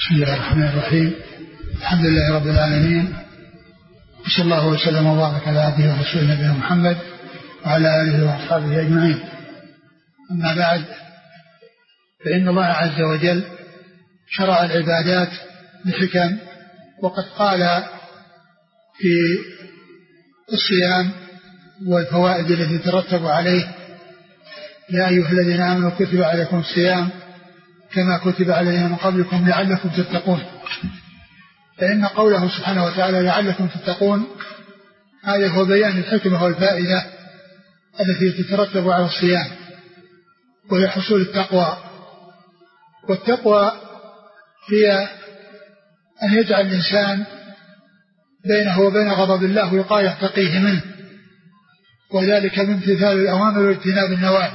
بسم الله الرحمن الرحيم. الحمد لله رب العالمين، وصلى الله وسلم وبارك على عبده ورسوله نبينا محمد وعلى آله وأصحابه أجمعين. أما بعد، فإن الله عز وجل شرع العبادات بحكم، وقد قال في الصيام والفوائد التي ترتب عليه: يا أيها الذين آمنوا كتب عليكم الصيام كما كتب على الذين من قبلكم لعلكم تتقون. فإن قوله سبحانه وتعالى لعلكم تتقون هذا هو بيان الحكمة والفائدة التي تترتب على الصيام، وهي حصول التقوى. والتقوى هي أن يجعل الإنسان بينه وبين غضب الله وقاية تقيه منه، وذلك من امتثال الأوامر واجتناب النواهي.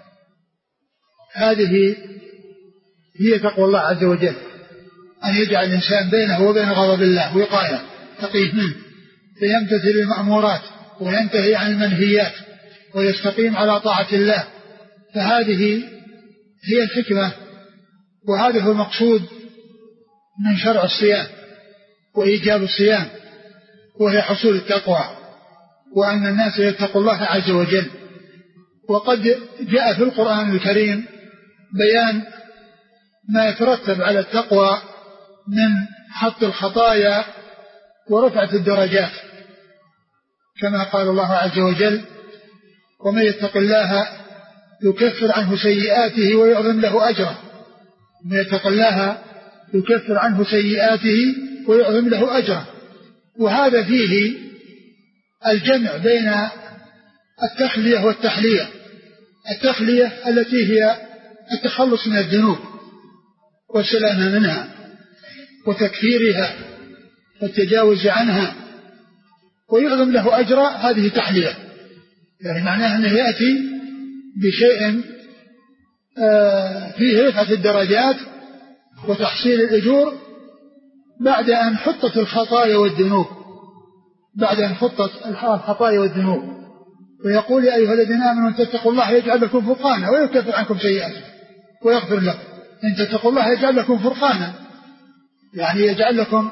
هذه هي تقوى الله عز وجل، أن يجعل الإنسان بينه وبين غضب الله وقاية تقيه منه، فيمتثل المأمورات وينتهي عن المنهيات ويستقيم على طاعة الله. فهذه هي الحكمة، وهذا هو المقصود من شرع الصيام وإيجاب الصيام، وهي حصول التقوى، وأن الناس يتقوا الله عز وجل. وقد جاء في القرآن الكريم بيان ما يترتب على التقوى من حط الخطايا ورفعة الدرجات، كما قال الله عز وجل: ومن يتق الله يكفر عنه سيئاته ويعظم له أجره. ومن يتق الله يكفر عنه سيئاته ويعظم له أجره. وهذا فيه الجمع بين التخلية والتحلية. التخلية التي هي التخلص من الذنوب والسلامة منها وتكفيرها والتجاوز عنها، ويعظم له أجرا، هذه تحلية، يعني معناها أنه يأتي بشيء فيه رفعة الدرجات وتحصيل الأجور بعد أن حطت الخطايا والذنوب، ويقول: يا أيها الذين آمنوا إن تتقوا الله يجعل لكم فرقانا ويكفر عنكم سيئاتكم ويغفر لكم. إن تتقوا الله يجعل لكم فرقانا، يعني يجعل لكم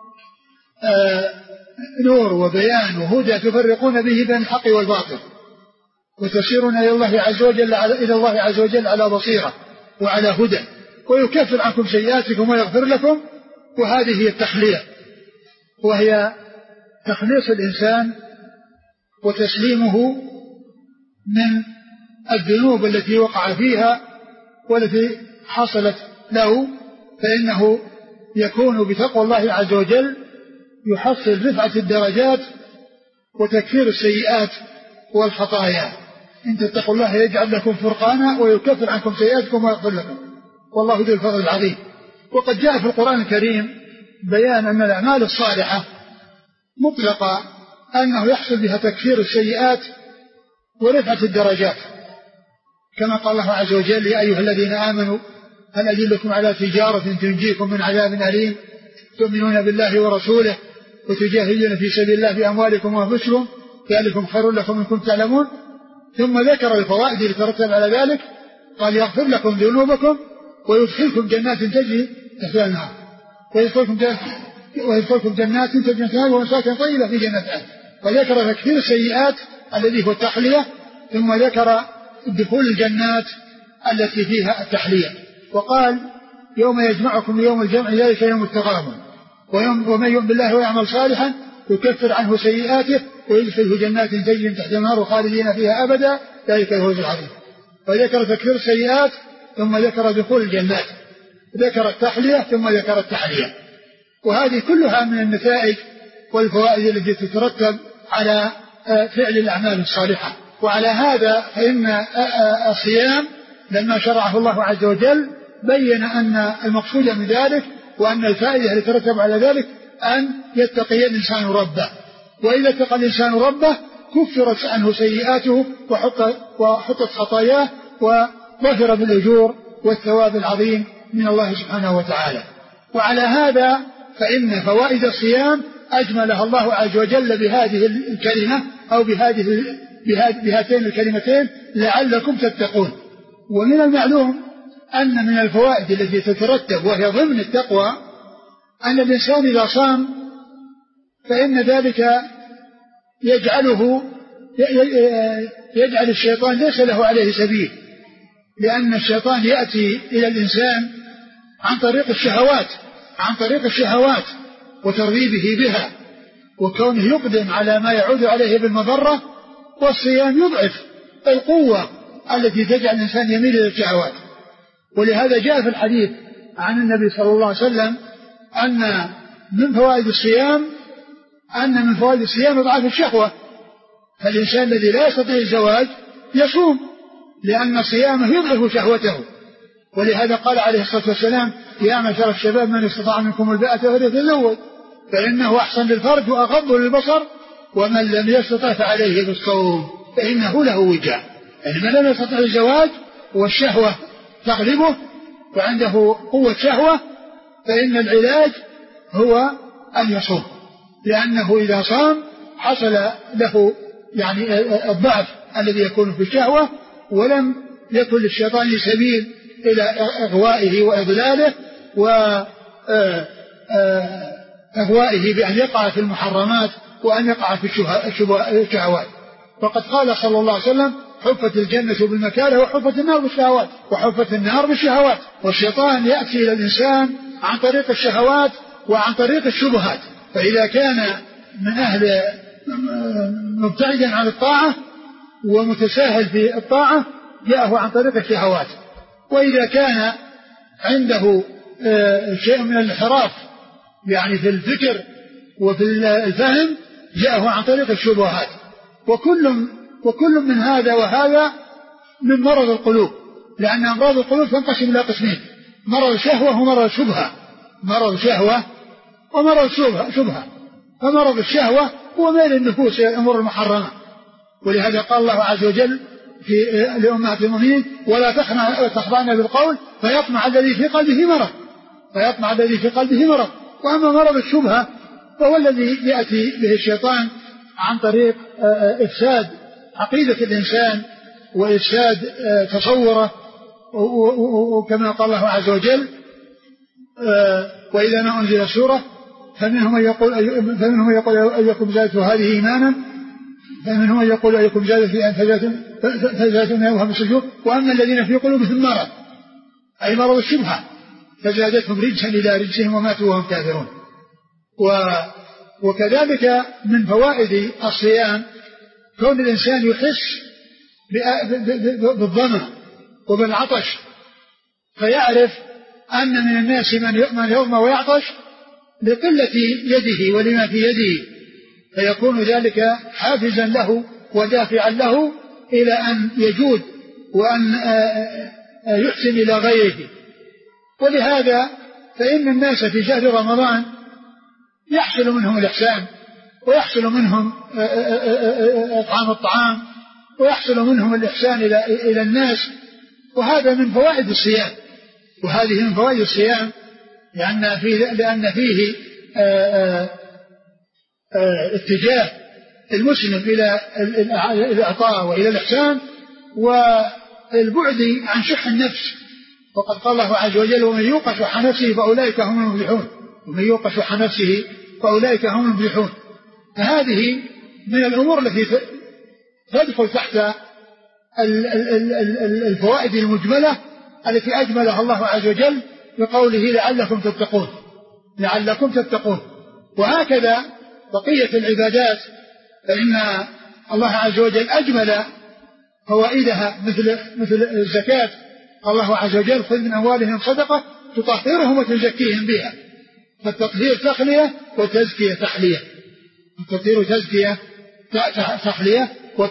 نور وبيان وهدى تفرقون به بين الحق والباطل، وتسيرون إلى الله عز وجل على بصيرة وعلى هدى، ويكفر عنكم سيئاتكم ويغفر لكم. وهذه هي التخلية، وهي تخليص الإنسان وتسليمه من الذنوب التي وقع فيها والتي حصلت له، فإنه يكون بتقوى الله عز وجل يحصل رفعة الدرجات وتكفير السيئات والخطايا. إن تتقوا الله يجعل لكم فرقانا ويكفر عنكم سيئاتكم ويغفر لكم، والله ذو الفضل العظيم. وقد جاء في القرآن الكريم بيان أن الأعمال الصالحة مطلقة أنه يحصل بها تكفير السيئات ورفعة الدرجات، كما قال الله عز وجل: يا أيها الذين آمنوا هل أدلكم على تجارة تنجيكم من عذاب أليم تؤمنون بالله ورسوله وتجاهدون في سبيل الله بأموالكم وأنفسكم ذلكم خير لكم إن كنتم تعلمون. ثم ذكر الفوائد التي ترتب على ذلك، قال: يغفر لكم ذنوبكم ويدخلكم جنات تجري تحتها الأنهار ويدخلكم جنات تجري تحتها الأنهار ومساكن طيبة في جنات عدن. وذكر تكفير السيئات الذي هو التحلية، ثم ذكر دخول الجنات التي فيها التحلية، وقال: يوم يجمعكم يوم الجمع ذلك يوم التغابن، ومن يؤمن بالله ويعمل صالحا يكفر عنه سيئاته ويدخله جنات تجري من تحتها الأنهار خالدين فيها أبدا ذلك الفوز العظيم. وذكر تكفير السيئات، ثم ذكر دخول الجنات، ذكر التحلية، ثم ذكر التحلية. وهذه كلها من النتائج والفوائد التي تترتب على فعل الأعمال الصالحة. وعلى هذا فإن الصيام لما شرعه الله عز وجل بين أن المقصود من ذلك وأن الفائدة التي ترتب على ذلك أن يتقي الإنسان ربه، وإذا اتقى الإنسان ربه كفرت عنه سيئاته وحطت خطاياه وظفر بالأجور والثواب العظيم من الله سبحانه وتعالى. وعلى هذا فإن فوائد الصيام أجملها الله عز وجل بهذه الكلمة أو بهاتين الكلمتين: لعلكم تتقون. ومن المعلوم أن من الفوائد التي تترتب وهي ضمن التقوى أن الإنسان إذا صام فإن ذلك يجعل الشيطان ليس له عليه سبيل، لأن الشيطان يأتي إلى الإنسان عن طريق الشهوات وترغيبه بها، وكونه يقدم على ما يعود عليه بالمضرة، والصيام يضعف القوة التي تجعل الإنسان يميل إلى الشهوات. ولهذا جاء في الحديث عن النبي صلى الله عليه وسلم أن من فوائد الصيام إضعاف الشهوة، فالإنسان الذي لا يستطيع الزواج يصوم لأن صيامه يضعف شهوته. ولهذا قال عليه الصلاة والسلام: يا معشر الشباب من استطاع منكم الباءة فليتزوج فإنه أحسن للفرج وأغض للبصر ومن لم يستطع فعليه بالصوم فإنه له وجاء. يعني من لم يستطع الزواج والشهوة تغلبه وعنده قوة شهوة فإن العلاج هو أن يصوم، لأنه إذا صام حصل له يعني الضعف الذي يكون في الشهوة، ولم يكن للشيطان سبيل إلى إغوائه وإضلاله وإغوائه بأن يقع في المحرمات وأن يقع في الشهوات. فقد قال صلى الله عليه وسلم: حفت الجنة بالمكاره وحفت النار بالشهوات وحفت النار بالشهوات. والشيطان يأتي إلى الإنسان عن طريق الشهوات وعن طريق الشبهات، فإذا كان من أهل مبتعدا عن الطاعة ومتساهل في الطاعة جاءه عن طريق الشهوات، وإذا كان عنده شيء من الانحراف يعني في الفكر وفي الفهم جاءه عن طريق الشبهات. وكل من هذا وهذا من مرض القلوب، لأن أمراض القلوب تنقسم إلى قسمين: مرض شهوة ومرض شبهة. مرض شهوة ومرض شبهة. فمرض الشهوة هو ميل النفوس إلى الأمور المحرمة، ولهذا قال الله عز وجل لأمهات المؤمنين: ولا تخضعن بالقول فيطمع الذي في قلبه مرض. وأما مرض الشبهة فهو الذي يأتي به الشيطان عن طريق إفساد عقيدة الإنسان وإفساد تصوره، وكما قال الله عز وجل: وإذا ما أنزل سورة فمنهم من يقول أيكم زادته هذه إيمانا فمنهم من يقول أيكم زادته فزادتهم يوهم السجود وأما الذين في قلوبهم مرض أي مرض الشبهة فزادتهم رجسا إلى رجسهم وماتوا وهم كافرون. وكذلك من فوائد الصيام كون الإنسان يحس بالظمأ وبالعطش، فيعرف أن من الناس من يظمأ ويعطش لقلة يده ولما في يده، فيكون ذلك حافزا له ودافعا له إلى أن يجود وأن يحسن إلى غيره. ولهذا فإن الناس في شهر رمضان يحصل منهم الإحسان ويحصل منهم إطعام الطعام ويحصل منهم الإحسان إلى الناس، وهذا من فوائد الصيام. وهذه من فوائد الصيام لأن فيه اتجاه المسلم إلى الإعطاء وإلى الإحسان والبعد عن شح النفس. وقد قال الله عز وجل: ومن يوق شح نفسه فأولئك هم المفلحون. ومن يوق شح نفسه فأولئك هم المفلحون. فهذه من الأمور التي تدخل تحت الفوائد المجملة التي أجملها الله عز وجل بقوله: لعلكم تتقون. وهكذا بقية العبادات فإن الله عز وجل أجمل فوائدها مثل الزكاة. قال الله عز وجل: خذ من أموالهم صدقة تطهرهم وتزكيهم بها. فالتطهير تخلية والتزكية تحلية. التطهير تزكية تحلية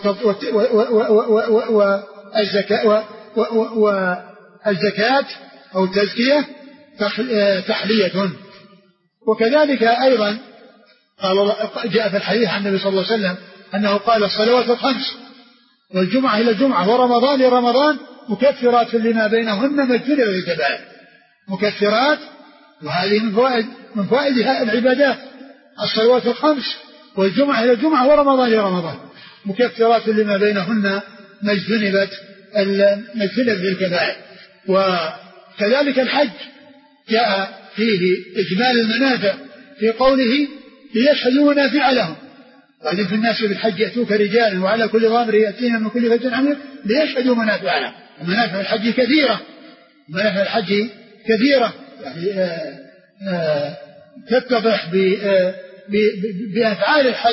والزكاة أو التزكية تحلية. وكذلك أيضا جاء في الحديث عن النبي صلى الله عليه وسلم أنه قال: الصلوات الخمس والجمعة إلى الجمعة ورمضان إلى رمضان مكفرات لما بينهن مغفرة للكبائر. مكفرات، وهذه من فوائد العبادات: الصلوات الخمس والجمعة إلى الجمعة ورمضان إلى رمضان مكفرات لما بينهن مجتنبت للكبائر. وكذلك الحج جاء فيه إجمال المنافع في قوله ليشهدوا منافع لهم. وإذن في الناس بالحج يأتوك رجالا وعلى كل ضامر يأتينا من كل فج عميق ليشهدوا منافع لهم. ومنافع الحج كثيرة، منافع الحج كثيرة يعني تتضح بأفعال الحج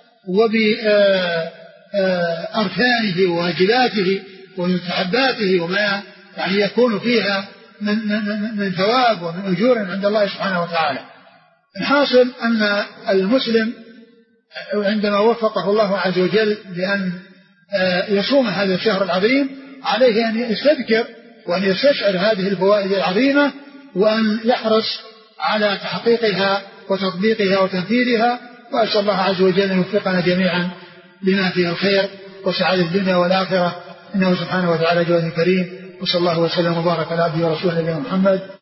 وبأركانه وواجباته ومستحباته وما يعني يكون فيها من ثواب ومن أجور عند الله سبحانه وتعالى. الحاصل أن المسلم عندما وفقه الله عز وجل بأن يصوم هذا الشهر العظيم عليه أن يستذكر وأن يستشعر هذه الفوائد العظيمة وأن يحرص على تحقيقها وتطبيقها وتنفيذها. وأسأل الله عز وجل أن يوفقنا جميعا لما فيه الخير وسعادة الدنيا والآخرة، إنه سبحانه وتعالى جواد كريم. وصلى الله وسلم وبارك على عبده ورسوله نبينا محمد